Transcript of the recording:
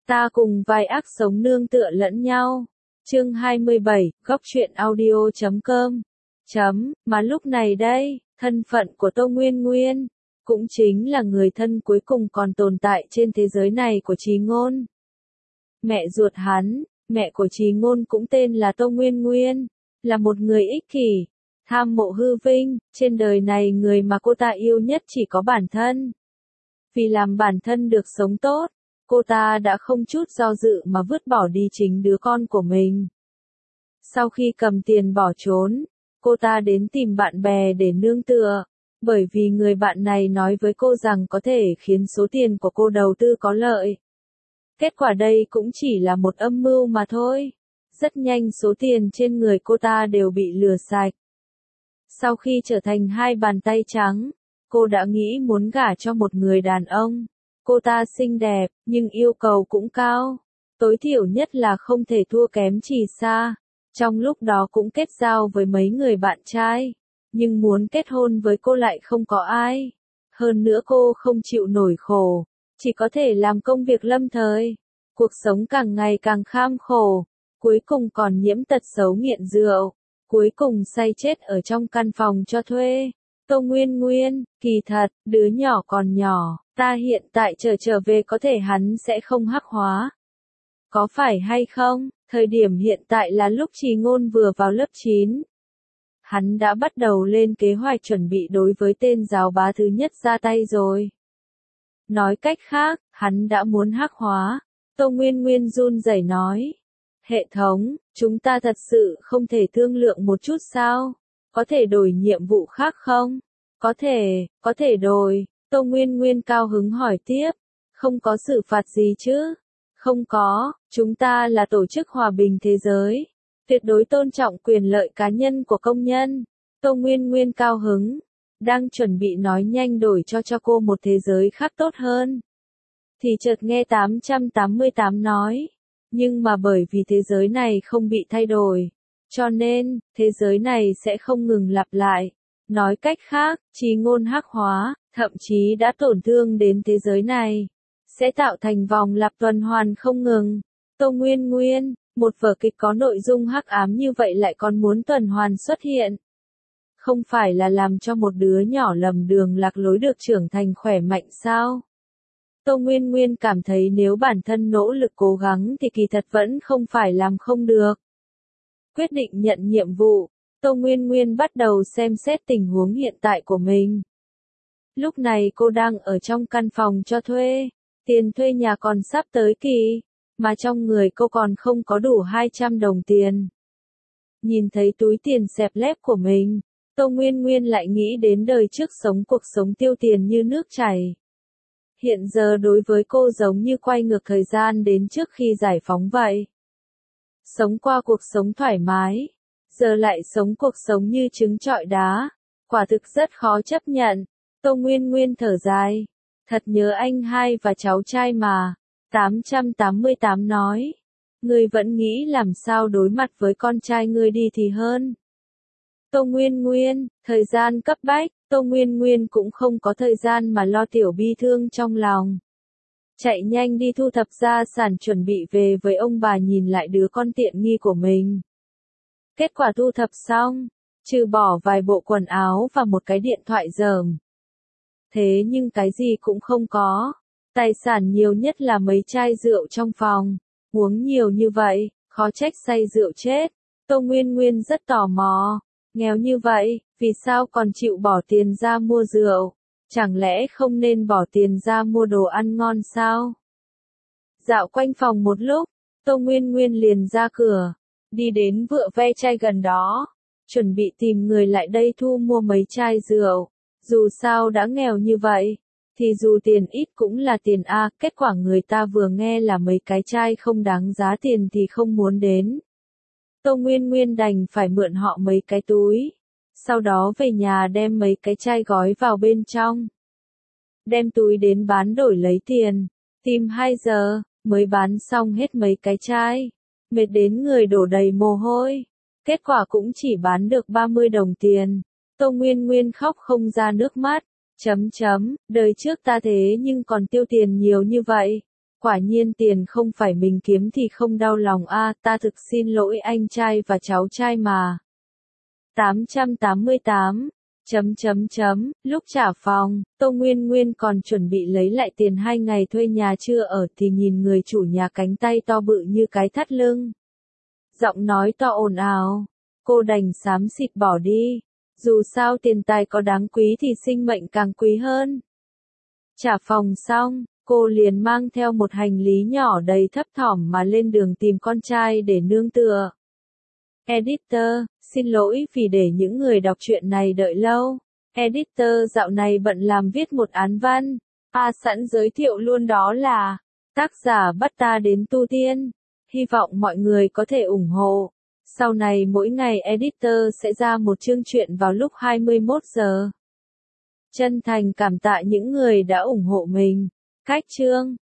Ta cùng vai ác sống nương tựa lẫn nhau. Chương 27, góc truyện audio.com. Mà lúc này đây, thân phận của Tô Nguyên Nguyên, cũng chính là người thân cuối cùng còn tồn tại trên thế giới này của Chí Ngôn. Mẹ ruột hắn, mẹ của Chí Ngôn cũng tên là Tô Nguyên Nguyên, là một người ích kỷ, tham mộ hư vinh, trên đời này người mà cô ta yêu nhất chỉ có bản thân. Vì làm bản thân được sống tốt, cô ta đã không chút do dự mà vứt bỏ đi chính đứa con của mình. Sau khi cầm tiền bỏ trốn, cô ta đến tìm bạn bè để nương tựa, bởi vì người bạn này nói với cô rằng có thể khiến số tiền của cô đầu tư có lợi. Kết quả đây cũng chỉ là một âm mưu mà thôi. Rất nhanh số tiền trên người cô ta đều bị lừa sạch. Sau khi trở thành hai bàn tay trắng, cô đã nghĩ muốn gả cho một người đàn ông. Cô ta xinh đẹp, nhưng yêu cầu cũng cao. Tối thiểu nhất là không thể thua kém Trì Sa. Trong lúc đó cũng kết giao với mấy người bạn trai. Nhưng muốn kết hôn với cô lại không có ai. Hơn nữa cô không chịu nổi khổ. Chỉ có thể làm công việc lâm thời. Cuộc sống càng ngày càng kham khổ. Cuối cùng còn nhiễm tật xấu nghiện rượu. Cuối cùng say chết ở trong căn phòng cho thuê. Tô Nguyên Nguyên, kỳ thật, đứa nhỏ còn nhỏ, ta hiện tại trở về có thể hắn sẽ không hắc hóa. Có phải hay không, thời điểm hiện tại là lúc Chí Ngôn vừa vào lớp 9. Hắn đã bắt đầu lên kế hoạch chuẩn bị đối với tên giáo bá thứ nhất ra tay rồi. Nói cách khác, hắn đã muốn hắc hóa. Tô Nguyên Nguyên run rẩy nói. Hệ thống, chúng ta thật sự không thể thương lượng một chút sao? Có thể đổi nhiệm vụ khác không? Có thể đổi. Tô Nguyên Nguyên cao hứng hỏi tiếp. Không có xử phạt gì chứ? Không có, chúng ta là tổ chức hòa bình thế giới. Tuyệt đối tôn trọng quyền lợi cá nhân của công nhân. Tô Nguyên Nguyên cao hứng. Đang chuẩn bị nói nhanh đổi cho cô một thế giới khác tốt hơn. Thì chợt nghe 888 nói. Nhưng mà bởi vì thế giới này không bị thay đổi. Cho nên, thế giới này sẽ không ngừng lặp lại. Nói cách khác, Chí Ngôn hắc hóa, thậm chí đã tổn thương đến thế giới này. Sẽ tạo thành vòng lặp tuần hoàn không ngừng. Tô Nguyên Nguyên, một vở kịch có nội dung hắc ám như vậy lại còn muốn tuần hoàn xuất hiện. Không phải là làm cho một đứa nhỏ lầm đường lạc lối được trưởng thành khỏe mạnh sao? Tô Nguyên Nguyên cảm thấy nếu bản thân nỗ lực cố gắng thì kỳ thật vẫn không phải làm không được. Quyết định nhận nhiệm vụ, Tô Nguyên Nguyên bắt đầu xem xét tình huống hiện tại của mình. Lúc này cô đang ở trong căn phòng cho thuê, tiền thuê nhà còn sắp tới kỳ, mà trong người cô còn không có đủ 200 đồng tiền. Nhìn thấy túi tiền xẹp lép của mình, Tô Nguyên Nguyên lại nghĩ đến đời trước sống cuộc sống tiêu tiền như nước chảy. Hiện giờ đối với cô giống như quay ngược thời gian đến trước khi giải phóng vậy. Sống qua cuộc sống thoải mái, giờ lại sống cuộc sống như trứng trọi đá, quả thực rất khó chấp nhận. Tô Nguyên Nguyên thở dài, thật nhớ anh hai và cháu trai mà. 888 nói, ngươi vẫn nghĩ làm sao đối mặt với con trai ngươi đi thì hơn. Tô Nguyên Nguyên, thời gian cấp bách, Tô Nguyên Nguyên cũng không có thời gian mà lo tiểu bi thương trong lòng. Chạy nhanh đi thu thập gia sản chuẩn bị về với ông bà nhìn lại đứa con tiện nghi của mình. Kết quả thu thập xong, trừ bỏ vài bộ quần áo và một cái điện thoại dởm. Thế nhưng cái gì cũng không có. Tài sản nhiều nhất là mấy chai rượu trong phòng. Uống nhiều như vậy, khó trách say rượu chết. Tô Nguyên Nguyên rất tò mò. Nghèo như vậy, vì sao còn chịu bỏ tiền ra mua rượu? Chẳng lẽ không nên bỏ tiền ra mua đồ ăn ngon sao? Dạo quanh phòng một lúc, Tô Nguyên Nguyên liền ra cửa, đi đến vựa ve chai gần đó, chuẩn bị tìm người lại đây thu mua mấy chai rượu. Dù sao đã nghèo như vậy, thì dù tiền ít cũng là tiền a, kết quả người ta vừa nghe là mấy cái chai không đáng giá tiền thì không muốn đến. Tô Nguyên Nguyên đành phải mượn họ mấy cái túi, sau đó về nhà đem mấy cái chai gói vào bên trong. Đem túi đến bán đổi lấy tiền, tìm 2 giờ, mới bán xong hết mấy cái chai. Mệt đến người đổ đầy mồ hôi, kết quả cũng chỉ bán được 30 đồng tiền. Tô Nguyên Nguyên khóc không ra nước mắt. Đời trước ta thế nhưng còn tiêu tiền nhiều như vậy. Quả nhiên tiền không phải mình kiếm thì không đau lòng a, ta thực xin lỗi anh trai và cháu trai mà. 888. Lúc trả phòng, Tô Nguyên Nguyên còn chuẩn bị lấy lại tiền 2 ngày thuê nhà chưa ở thì nhìn người chủ nhà cánh tay to bự như cái thắt lưng. Giọng nói to ồn ào, cô đành xám xịt bỏ đi. Dù sao tiền tài có đáng quý thì sinh mệnh càng quý hơn. Trả phòng xong, cô liền mang theo một hành lý nhỏ đầy thấp thỏm mà lên đường tìm con trai để nương tựa. Editor, xin lỗi vì để những người đọc truyện này đợi lâu. Editor dạo này bận làm viết một án văn. Sẵn giới thiệu luôn đó là tác giả bắt ta đến tu tiên. Hy vọng mọi người có thể ủng hộ. Sau này mỗi ngày Editor sẽ ra một chương truyện vào lúc 21 giờ. Chân thành cảm tạ những người đã ủng hộ mình. Cách chương